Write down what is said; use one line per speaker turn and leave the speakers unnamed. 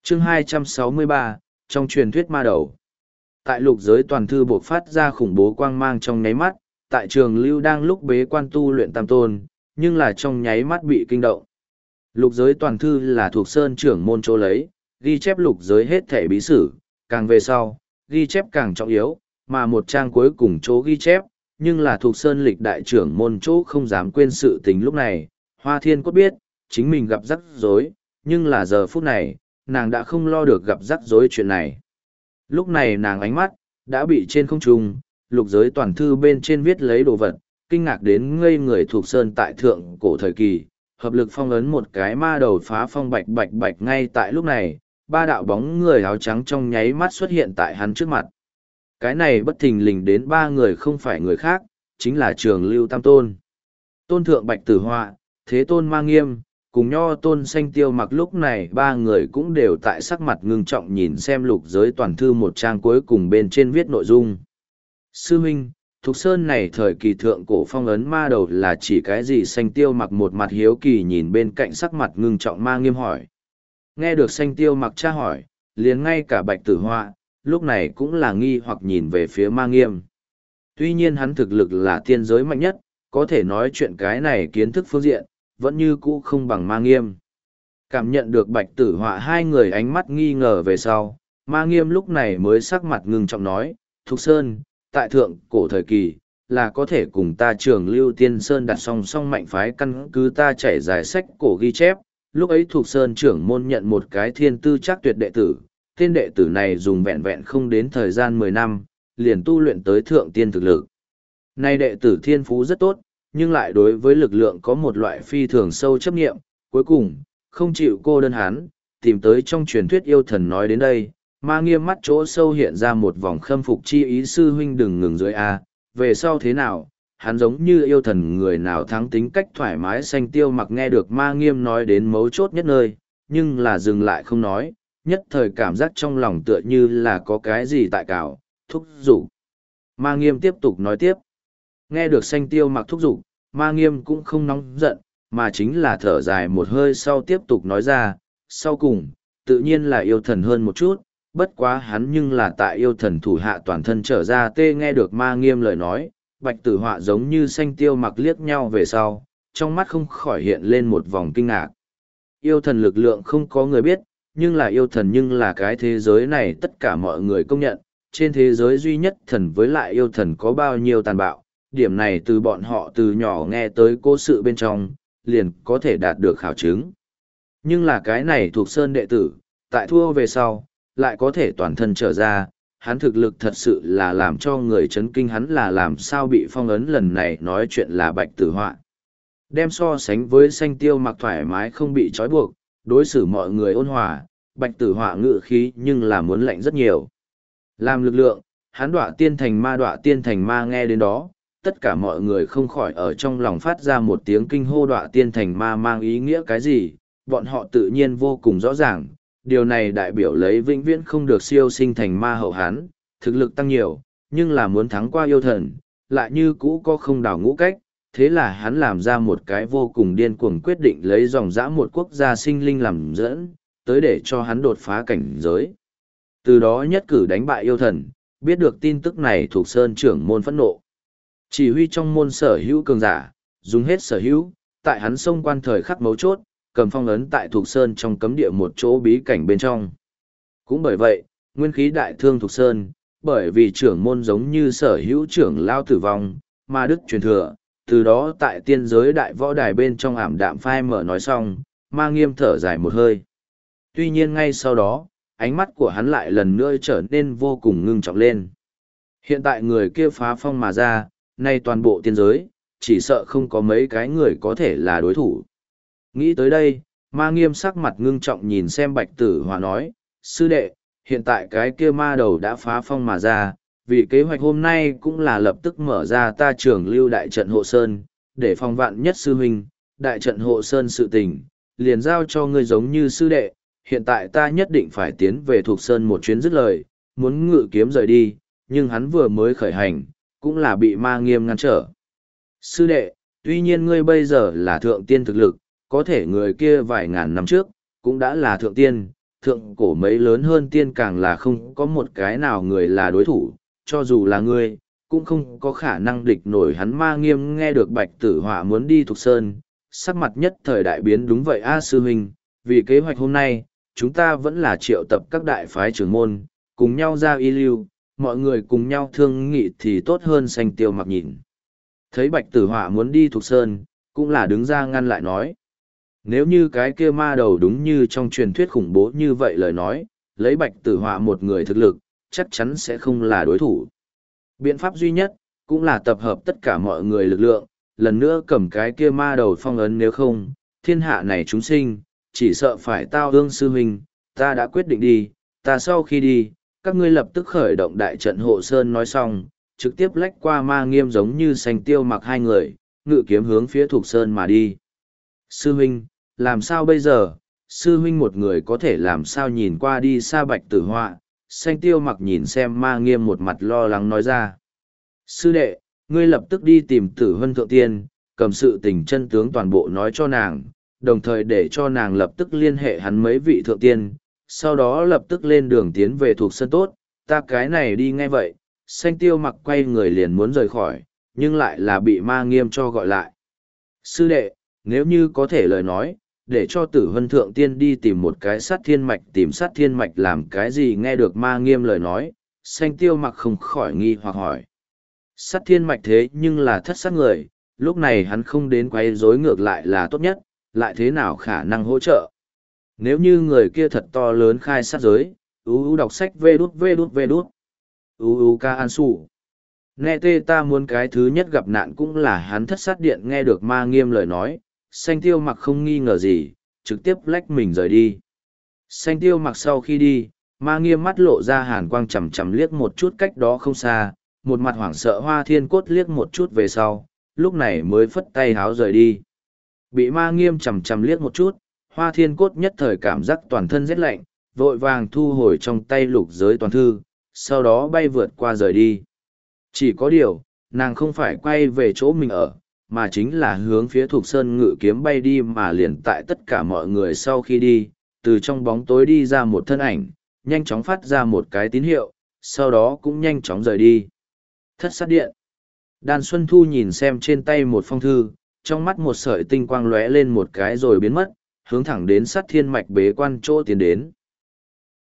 Chương 263, trong truyền thuyết ma đầu. Tại lục giới toàn thư bộc phát ra khủng bố quang mang trong nháy mắt, tại trường lưu đang lúc bế quan tu luyện tam tôn, nhưng là trong nháy mắt bị kinh động. Lục giới toàn thư là thuộc sơn trưởng môn chỗ lấy, ghi chép lục giới hết thể bí sử, càng về sau, ghi chép càng trọng yếu, mà một trang cuối cùng chỗ ghi chép, nhưng là thuộc sơn lịch đại trưởng môn chỗ không dám quên sự tình lúc này. Hoa Thiên Cốt biết, chính mình gặp rắc rối, nhưng là giờ phút này, nàng đã không lo được gặp rắc rối chuyện này. Lúc này nàng ánh mắt, đã bị trên không trung, lục giới toàn thư bên trên viết lấy đồ vật, kinh ngạc đến ngây người thuộc sơn tại thượng cổ thời kỳ, hợp lực phong ấn một cái ma đầu phá phong bạch bạch bạch ngay tại lúc này, ba đạo bóng người áo trắng trong nháy mắt xuất hiện tại hắn trước mặt. Cái này bất thình lình đến ba người không phải người khác, chính là Trường Lưu Tam Tôn. Tôn Thượng Bạch Tử Họa, Thế Tôn Ma Nghiêm, cùng Nho Tôn Xanh Tiêu Mặc lúc này ba người cũng đều tại sắc mặt ngưng trọng nhìn xem lục giới toàn thư một trang cuối cùng bên trên viết nội dung. Sư huynh, Thục Sơn này thời kỳ thượng cổ phong ấn ma đầu là chỉ cái gì? Xanh Tiêu Mặc một mặt hiếu kỳ nhìn bên cạnh sắc mặt ngưng trọng Ma Nghiêm hỏi. Nghe được Xanh Tiêu Mặc tra hỏi, liền ngay cả Bạch Tử Họa, lúc này cũng là nghi hoặc nhìn về phía Ma Nghiêm. Tuy nhiên hắn thực lực là tiên giới mạnh nhất, có thể nói chuyện cái này kiến thức phương diện, vẫn như cũ không bằng Ma Nghiêm. Cảm nhận được Bạch Tử Họa hai người ánh mắt nghi ngờ về sau, Ma Nghiêm lúc này mới sắc mặt ngưng trọng nói, Thục Sơn, tại thượng cổ thời kỳ, là có thể cùng ta Trường Lưu Tiên Sơn đặt song song mạnh phái căn cứ ta chảy dài sách cổ ghi chép, lúc ấy Thục Sơn trưởng môn nhận một cái thiên tư chắc tuyệt đệ tử, tên đệ tử này dùng vẹn vẹn không đến thời gian 10 năm, liền tu luyện tới thượng tiên thực lực. Nay đệ tử thiên phú rất tốt, nhưng lại đối với lực lượng có một loại phi thường sâu chấp nghiệm, cuối cùng, không chịu cô đơn hắn, tìm tới trong truyền thuyết yêu thần. Nói đến đây, Ma Nghiêm mắt chỗ sâu hiện ra một vòng khâm phục chi ý. Sư huynh đừng ngừng dưới A, về sau thế nào, hắn giống như yêu thần người nào thắng tính cách thoải mái. Xanh Tiêu Mặc nghe được Ma Nghiêm nói đến mấu chốt nhất nơi, nhưng là dừng lại không nói, nhất thời cảm giác trong lòng tựa như là có cái gì tại cào, thúc giục. Ma Nghiêm tiếp tục nói tiếp. Nghe được Xanh Tiêu Mặc thúc giục, Ma Nghiêm cũng không nóng giận, mà chính là thở dài một hơi sau tiếp tục nói ra, sau cùng, tự nhiên là yêu thần hơn một chút, bất quá hắn nhưng là tại yêu thần thủ hạ toàn thân trở ra. Nghe được Ma Nghiêm lời nói, Bạch Tử Họa giống như Xanh Tiêu Mặc liếc nhau về sau, trong mắt không khỏi hiện lên một vòng kinh ngạc. Yêu thần lực lượng không có người biết, nhưng là yêu thần nhưng là cái thế giới này tất cả mọi người công nhận, trên thế giới duy nhất thần với lại yêu thần có bao nhiêu tàn bạo, điểm này từ bọn họ từ nhỏ nghe tới cố sự bên trong, liền có thể đạt được khảo chứng. Nhưng là cái này thuộc sơn đệ tử, tại thua về sau, lại có thể toàn thân trở ra, hắn thực lực thật sự là làm cho người chấn kinh. Hắn là làm sao bị phong ấn lần này nói chuyện là Bạch Tử Họa. Đem so sánh với Xanh Tiêu Mặc thoải mái không bị trói buộc, đối xử mọi người ôn hòa, Bạch Tử Họa ngự khí nhưng là muốn lạnh rất nhiều. Làm lực lượng, hắn đọa tiên thành ma nghe đến đó, tất cả mọi người không khỏi ở trong lòng phát ra một tiếng kinh hô. Đọa tiên thành ma mang ý nghĩa cái gì, bọn họ tự nhiên vô cùng rõ ràng, điều này đại biểu lấy vĩnh viễn không được siêu sinh thành ma hậu. Hắn thực lực tăng nhiều, nhưng là muốn thắng qua yêu thần, lại như cũ có không đảo ngũ cách. Thế là hắn làm ra một cái vô cùng điên cuồng quyết định, lấy dòng dã một quốc gia sinh linh làm dẫn, tới để cho hắn đột phá cảnh giới. Từ đó nhất cử đánh bại yêu thần. Biết được tin tức này, Thục Sơn trưởng môn phẫn nộ. Chỉ huy trong môn sở hữu cường giả, dùng hết sở hữu, tại hắn xông quan thời khắc mấu chốt, cầm phong ấn tại Thục Sơn trong cấm địa một chỗ bí cảnh bên trong. Cũng bởi vậy, nguyên khí đại thương Thục Sơn, bởi vì trưởng môn giống như sở hữu trưởng lao tử vong, mà đức truyền thừa, từ đó tại tiên giới đại võ đài bên trong ảm đạm phai mở. Nói xong, Ma Nghiêm thở dài một hơi. Tuy nhiên ngay sau đó, ánh mắt của hắn lại lần nữa trở nên vô cùng ngưng trọng lên. Hiện tại người kia phá phong mà ra, nay toàn bộ tiên giới, chỉ sợ không có mấy cái người có thể là đối thủ. Nghĩ tới đây, Ma Nghiêm sắc mặt ngưng trọng nhìn xem Bạch Tử Họa nói, sư đệ, hiện tại cái kia ma đầu đã phá phong mà ra, vì kế hoạch hôm nay cũng là lập tức mở ra ta Trường Lưu đại trận hộ sơn, để phòng vạn nhất. sư huynh, đại trận hộ sơn sự tình, liền giao cho ngươi giống như sư đệ, hiện tại ta nhất định phải tiến về Thục Sơn một chuyến. Dứt lời, muốn ngự kiếm rời đi, nhưng hắn vừa mới khởi hành, cũng là bị Ma Nghiêm ngăn trở. Sư đệ, tuy nhiên ngươi bây giờ là thượng tiên thực lực, có thể người kia vài ngàn năm trước, cũng đã là thượng tiên, thượng cổ mấy lớn hơn tiên càng là không có một cái nào người là đối thủ, cho dù là ngươi, cũng không có khả năng địch nổi hắn. Ma Nghiêm nghe được Bạch Tử Họa muốn đi Thục Sơn, sắc mặt nhất thời đại biến. Đúng vậy a sư huynh, vì kế hoạch hôm nay, chúng ta vẫn là triệu tập các đại phái trưởng môn, cùng nhau ra y lưu, mọi người cùng nhau thương nghị thì tốt hơn. Xanh Tiêu Mặc nhìn thấy Bạch Tử Họa muốn đi Thục Sơn, cũng là đứng ra ngăn lại nói. Nếu như cái kia ma đầu đúng như trong truyền thuyết khủng bố như vậy lời nói, lấy Bạch Tử Họa một người thực lực, chắc chắn sẽ không là đối thủ. Biện pháp duy nhất, cũng là tập hợp tất cả mọi người lực lượng, lần nữa cầm cái kia ma đầu phong ấn, nếu không, thiên hạ này chúng sinh, chỉ sợ phải tao ương. Sư huynh, ta đã quyết định đi, ta sau khi đi, các ngươi lập tức khởi động đại trận hộ sơn. Nói xong, trực tiếp lách qua Ma Nghiêm giống như Xanh Tiêu Mặc hai người, ngự kiếm hướng phía Thục Sơn mà đi. Sư huynh, làm sao bây giờ? Sư huynh một người có thể làm sao? Nhìn qua đi xa Bạch Tử Họa, Xanh Tiêu Mặc nhìn xem Ma Nghiêm, một mặt lo lắng nói ra. Sư đệ, ngươi lập tức đi tìm Tử Vân Thượng Tiên, cầm sự tình chân tướng toàn bộ nói cho nàng, đồng thời để cho nàng lập tức liên hệ hắn mấy vị thượng tiên, sau đó lập tức lên đường tiến về Thục Sơn. Tốt, ta cái này đi ngay vậy. Xanh Tiêu Mặc quay người liền muốn rời khỏi, nhưng lại là bị Ma Nghiêm cho gọi lại. Sư đệ, nếu như có thể lời nói, để cho Tử Vân Thượng Tiên đi tìm một cái Sát Thiên Mạch. Tìm Sát Thiên Mạch làm cái gì? Nghe được Ma Nghiêm lời nói, Xanh Tiêu Mặc không khỏi nghi hoặc hỏi. Sát Thiên Mạch thế nhưng là thất sát người, lúc này hắn không đến quấy rối ngược lại là tốt nhất, lại thế nào khả năng hỗ trợ? Nếu như người kia thật to lớn khai sát giới, đọc sách vê đút. Ca An Sủ. Nghe tê, ta muốn cái thứ nhất gặp nạn cũng là hắn. Thất sát điện nghe được Ma Nghiêm lời nói, Xanh Tiêu Mặc không nghi ngờ gì, trực tiếp lách mình rời đi. Xanh Tiêu Mặc sau khi đi, Ma Nghiêm mắt lộ ra hàn quang, chằm chằm liếc một chút cách đó không xa, một mặt hoảng sợ Hoa Thiên Cốt liếc một chút về sau, lúc này mới phất tay háo rời đi. Bị Ma Nghiêm chằm chằm liếc một chút, Hoa Thiên Cốt nhất thời cảm giác toàn thân rét lạnh, vội vàng thu hồi trong tay lục giới toàn thư, sau đó bay vượt qua rời đi. Chỉ có điều, nàng không phải quay về chỗ mình ở, mà chính là hướng phía Thục Sơn ngự kiếm bay đi. Mà liền tại tất cả mọi người sau khi đi, từ trong bóng tối đi ra một thân ảnh, nhanh chóng phát ra một cái tín hiệu, sau đó cũng nhanh chóng rời đi. Thất sát điện. Đan Xuân Thu nhìn xem trên tay một phong thư, trong mắt một sợi tinh quang lóe lên một cái rồi biến mất, hướng thẳng đến Sát Thiên Mạch bế quan chỗ tiến đến.